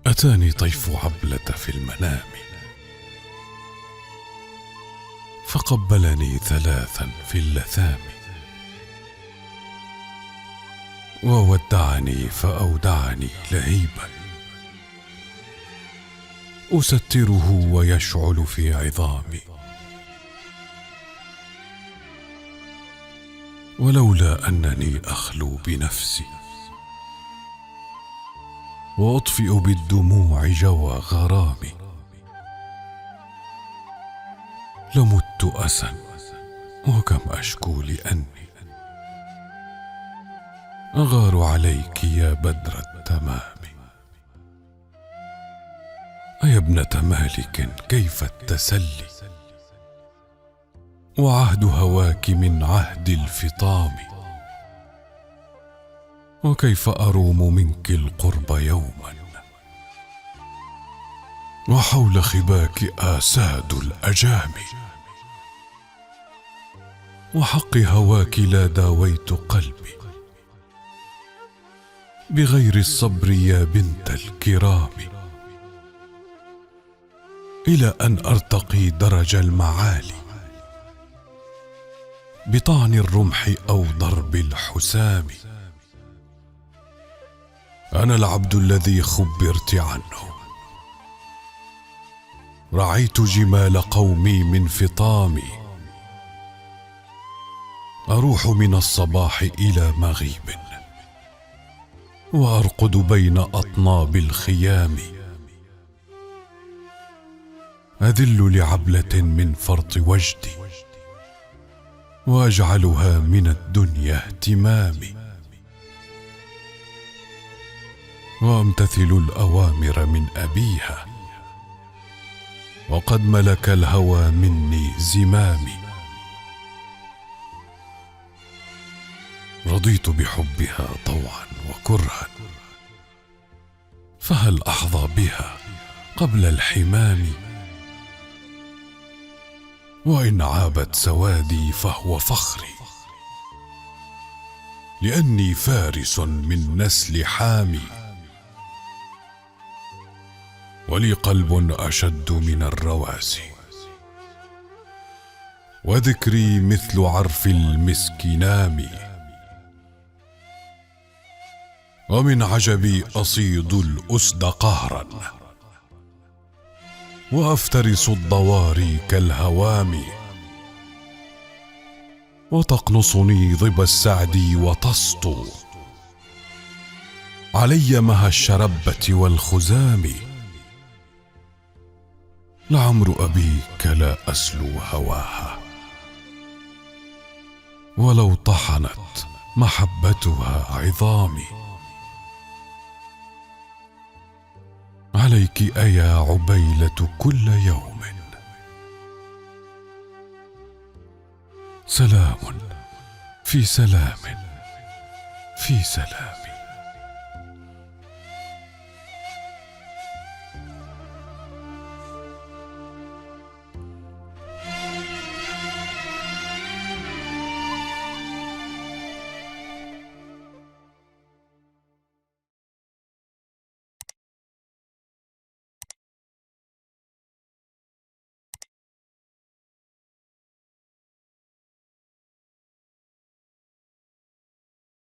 أتاني طيف عبلة في المنام، فقبلني 3 في اللثام، وودعني فأودعني لهيبا أستره ويشعل في عظامي. ولولا أنني أخلو بنفسي وأطفئ بالدموع جوى غرامي، لمت أسا وكم أشكو لأني أغار عليك يا بدر التمام. أيا ابنة مالك كيف التسلي، وعهد هواك من عهد الفطام، وكيف أروم منك القرب يوما، وحول خباك آساد الأجام. وحق هواك لا داويت قلبي بغير الصبر يا بنت الكرام، إلى أن أرتقي درج المعالي بطعن الرمح أو ضرب الحسام. أنا العبد الذي خبرت عنه، رعيت جمال قومي من فطامي، أروح من الصباح إلى مغيب وأرقد بين أطناب الخيام. أذل لعبلة من فرط وجدي وأجعلها من الدنيا اهتمامي، وأمتثل الأوامر من أبيها وقد ملك الهوى مني زمامي. رضيت بحبها طوعا وكرها، فهل أحظى بها قبل الحمام؟ وإن عابت سوادي فهو فخري، لأني فارس من نسل حامي، ولي قلب أشد من الرواسي، وذكري مثل عرف المسك نامي. ومن عجبي أصيد الأسد قهرا، وأفترس الضواري كالهوام، وتقنصني ضب السعد وتسطو علي مها الشربة والخزام. لعمر أبيك لا أسلو هواها، ولو طحنت محبتها عظامي. عليك أيا عبيلة كل يوم سلام في سلام في سلام.